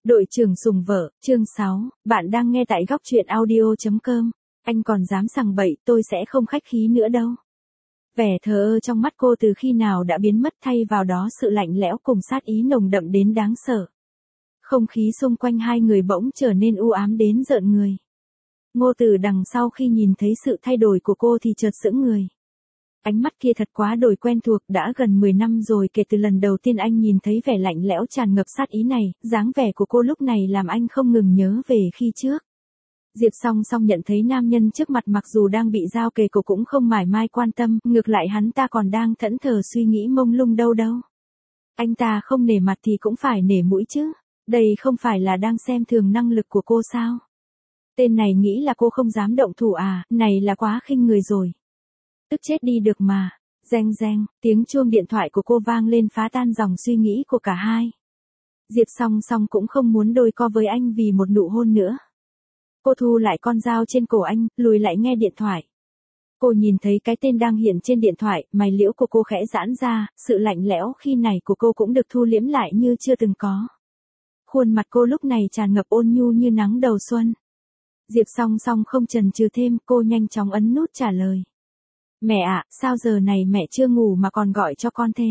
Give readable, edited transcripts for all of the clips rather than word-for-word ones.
Đội trưởng sủng vợ, chương 6, bạn đang nghe tại góc truyện audio.com. Anh còn dám sằng bậy, tôi sẽ không khách khí nữa đâu. Vẻ thờ ơ trong mắt cô từ khi nào đã biến mất, thay vào đó sự lạnh lẽo cùng sát ý nồng đậm đến đáng sợ. Không khí xung quanh hai người bỗng trở nên u ám đến rợn người. Ngô Tử đằng sau khi nhìn thấy sự thay đổi của cô thì chợt sững người. Ánh mắt kia thật quá đổi quen thuộc, đã gần 10 năm rồi kể từ lần đầu tiên anh nhìn thấy vẻ lạnh lẽo tràn ngập sát ý này, dáng vẻ của cô lúc này làm anh không ngừng nhớ về khi trước. Diệp Song Song nhận thấy nam nhân trước mặt mặc dù đang bị giao kề cổ cũng không mải mai quan tâm, ngược lại hắn ta còn đang thẫn thờ suy nghĩ mông lung đâu. Anh ta không nể mặt thì cũng phải nể mũi chứ, đây không phải là đang xem thường năng lực của cô sao? Tên này nghĩ là cô không dám động thủ à, này là quá khinh người rồi. Tức chết đi được mà. Reng reng, tiếng chuông điện thoại của cô vang lên phá tan dòng suy nghĩ của cả hai. Diệp Song Song cũng không muốn đôi co với anh vì một nụ hôn nữa. Cô thu lại con dao trên cổ anh, lùi lại nghe điện thoại. Cô nhìn thấy cái tên đang hiện trên điện thoại, mày liễu của cô khẽ giãn ra, sự lạnh lẽo khi này của cô cũng được thu liễm lại như chưa từng có. Khuôn mặt cô lúc này tràn ngập ôn nhu như nắng đầu xuân. Diệp Song Song không chần chừ thêm, cô nhanh chóng ấn nút trả lời. Mẹ ạ, sao giờ này mẹ chưa ngủ mà còn gọi cho con thế?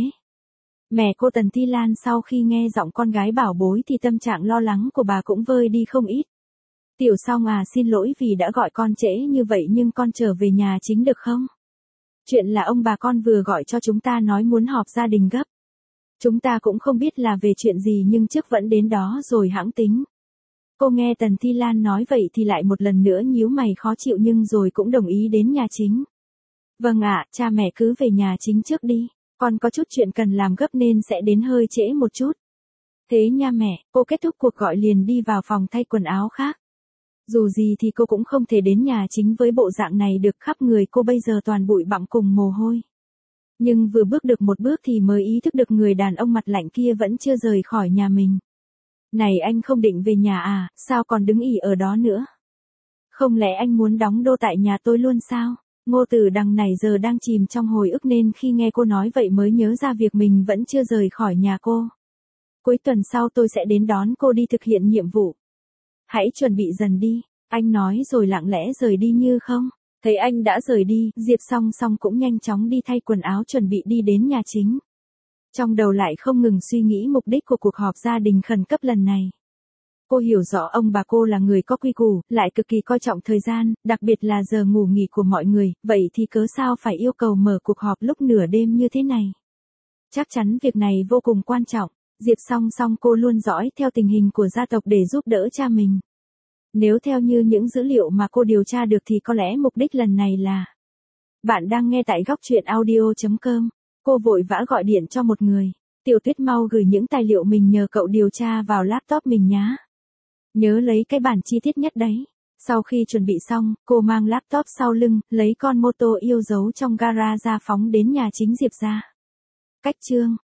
Mẹ cô Tần Thi Lan sau khi nghe giọng con gái bảo bối thì tâm trạng lo lắng của bà cũng vơi đi không ít. Tiểu Song à, xin lỗi vì đã gọi con trễ như vậy nhưng con trở về nhà chính được không? Chuyện là ông bà con vừa gọi cho chúng ta nói muốn họp gia đình gấp. Chúng ta cũng không biết là về chuyện gì nhưng trước vẫn đến đó rồi hẵng tính. Cô nghe Tần Thi Lan nói vậy thì lại một lần nữa nhíu mày khó chịu nhưng rồi cũng đồng ý đến nhà chính. Vâng ạ, cha mẹ cứ về nhà chính trước đi, con có chút chuyện cần làm gấp nên sẽ đến hơi trễ một chút. Thế nha mẹ, cô kết thúc cuộc gọi liền đi vào phòng thay quần áo khác. Dù gì thì cô cũng không thể đến nhà chính với bộ dạng này được, khắp người cô bây giờ toàn bụi bặm cùng mồ hôi. Nhưng vừa bước được một bước thì mới ý thức được người đàn ông mặt lạnh kia vẫn chưa rời khỏi nhà mình. Này anh không định về nhà à, sao còn đứng ỉ ở đó nữa? Không lẽ anh muốn đóng đô tại nhà tôi luôn sao? Ngô Tử đằng này giờ đang chìm trong hồi ức nên khi nghe cô nói vậy mới nhớ ra việc mình vẫn chưa rời khỏi nhà cô. Cuối tuần sau tôi sẽ đến đón cô đi thực hiện nhiệm vụ. Hãy chuẩn bị dần đi, anh nói rồi lặng lẽ rời đi như không. Thấy anh đã rời đi, Diệp Song Song cũng nhanh chóng đi thay quần áo chuẩn bị đi đến nhà chính. Trong đầu lại không ngừng suy nghĩ mục đích của cuộc họp gia đình khẩn cấp lần này. Cô hiểu rõ ông bà cô là người có quy củ, lại cực kỳ coi trọng thời gian, đặc biệt là giờ ngủ nghỉ của mọi người, vậy thì cớ sao phải yêu cầu mở cuộc họp lúc nửa đêm như thế này. Chắc chắn việc này vô cùng quan trọng, Diệp Song Song cô luôn dõi theo tình hình của gia tộc để giúp đỡ cha mình. Nếu theo như những dữ liệu mà cô điều tra được thì có lẽ mục đích lần này là... Bạn đang nghe tại góc truyện audio.com, cô vội vã gọi điện cho một người. Tiểu Tuyết mau gửi những tài liệu mình nhờ cậu điều tra vào laptop mình nhá. Nhớ lấy cái bản chi tiết nhất đấy. Sau khi chuẩn bị xong, cô mang laptop sau lưng, lấy con mô tô yêu dấu trong gara ra phóng đến nhà chính Diệp gia. Cách chương